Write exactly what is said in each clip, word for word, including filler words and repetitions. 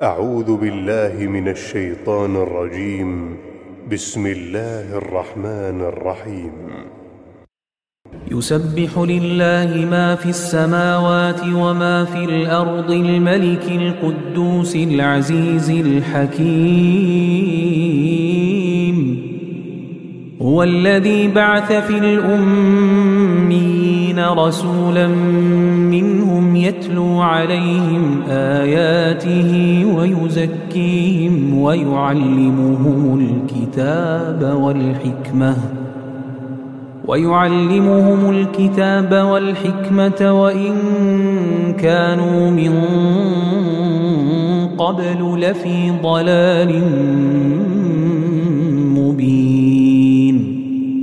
أعوذ بالله من الشيطان الرجيم. بسم الله الرحمن الرحيم. يسبح لله ما في السماوات وما في الأرض الملك القدوس العزيز الحكيم. هو الذي بعث في الأميين رسولا منهم يتلو عليهم آياته ويزكيهم ويعلمهم الكتاب والحكمة ويعلمهم الكتاب والحكمة وإن كانوا من قبل لفي ضلال مبين.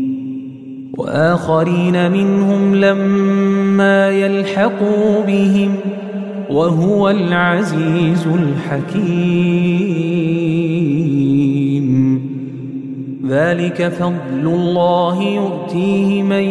وآخرين منهم لما يلحقوا بهم وهو العزيز الحكيم. ذلك فضل الله يؤتيه من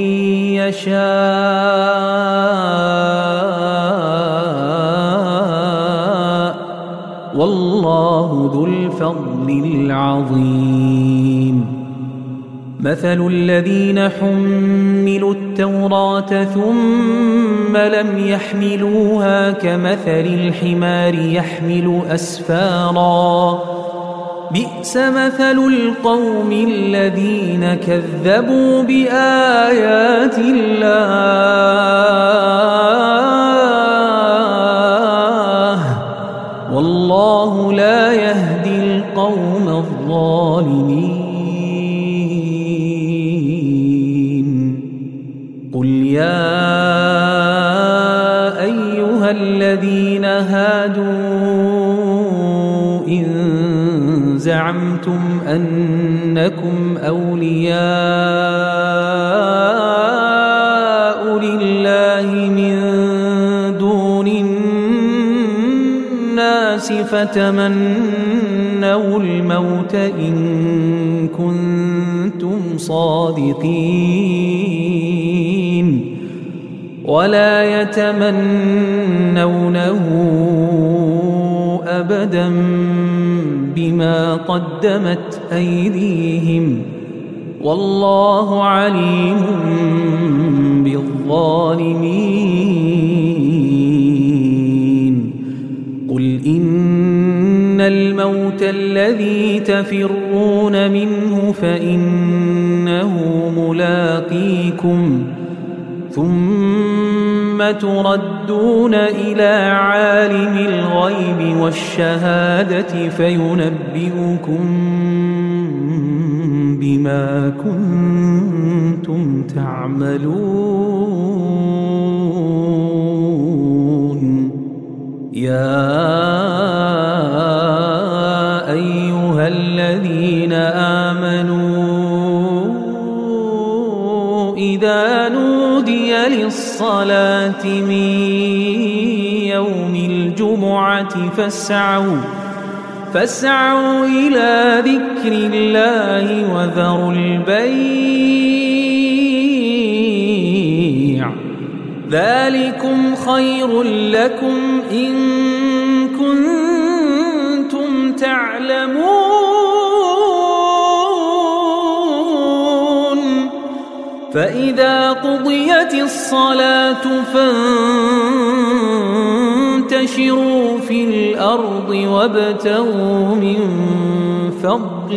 يشاء والله ذو الفضل العظيم. مثل الذين حملوا التوراة ثم لم يحملوها كمثل الحمار يحمل أسفارا بئس مثل القوم الذين كذبوا بآيات الله والله لا يهدي القوم الظالمين. قل يا أيها الذين هادوا إن زعمتم أنكم أولياء لله من دون الناس فتمنوا الموت إن كنتم صادقين ولا يتمنونه أبدا بما قدمت أيديهم والله عليم بالظالمين. قل إن الموت الذي تفرون منه فإنه ملاقيكم ثم تردون إلى عالم الغيب والشهادة فينبئكم بما كنتم تعملون. يا أيها الذين آمنوا إذا نودي للصلاة من يوم الجمعة فاسعوا فاسعوا إلى ذكر الله وذروا البيع ذلكم خير لكم إن كنتم تعلمون. فإذا قضيت الصلاة فانتشروا في الأرض وابتغوا من فضل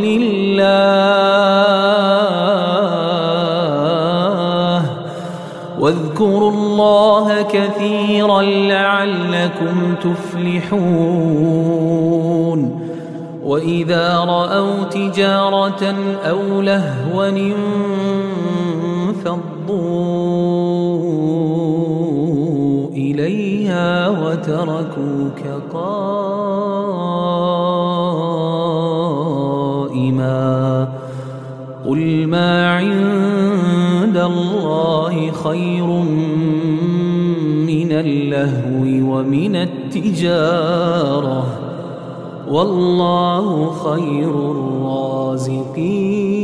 الله واذكروا الله كثيرا لعلكم تفلحون. وإذا رأوا تجارة أو لهوا انفضوا إليها وتركوك قائما. قل ما عند الله خير من اللهو ومن التجارة والله خير الرازقين.